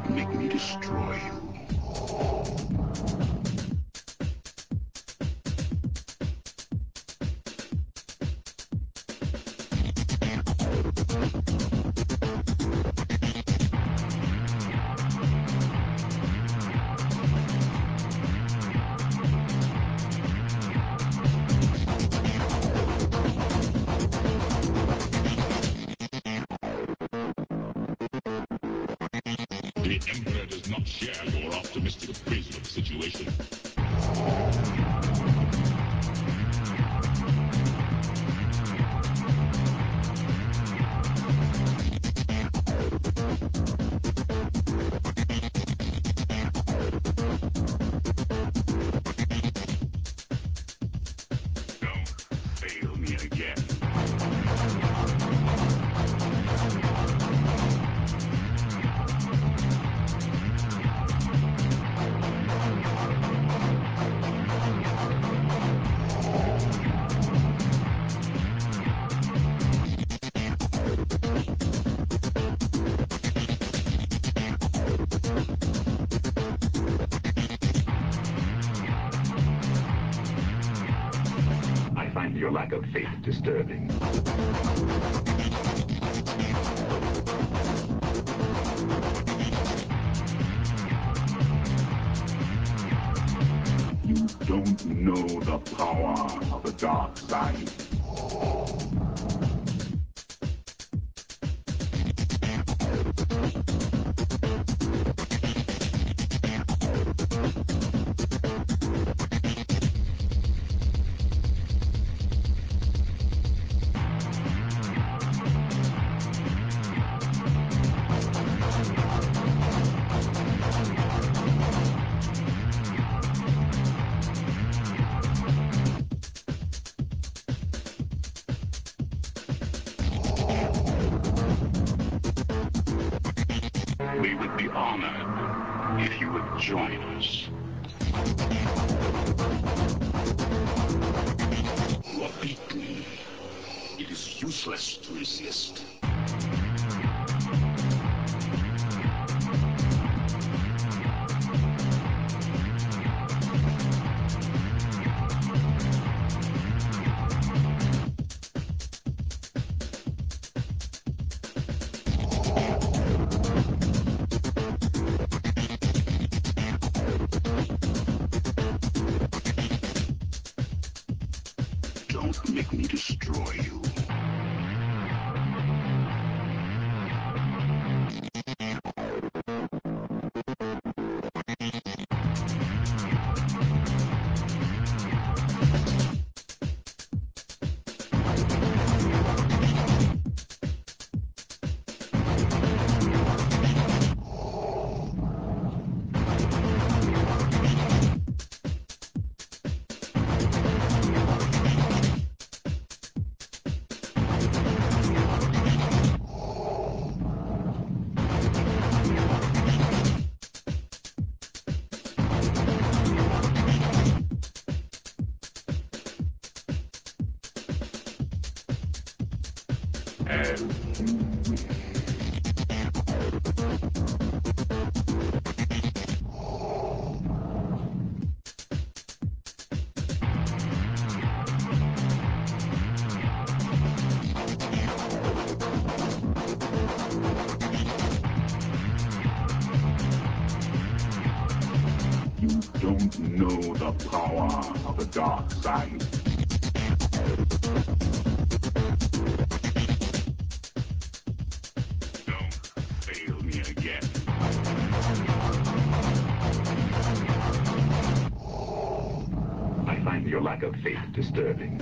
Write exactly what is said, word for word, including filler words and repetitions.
Make me destroy you. The Emperor does not share your optimistic appraisal of the situation. Don't fail me again. I find your lack of faith disturbing. You don't know the power of the dark side. We would be honored if you would join us. You are beaten. It is useless to resist. Don't make me destroy you. You don't know the power of the dark side. Don't fail me again. I find your lack of faith disturbing.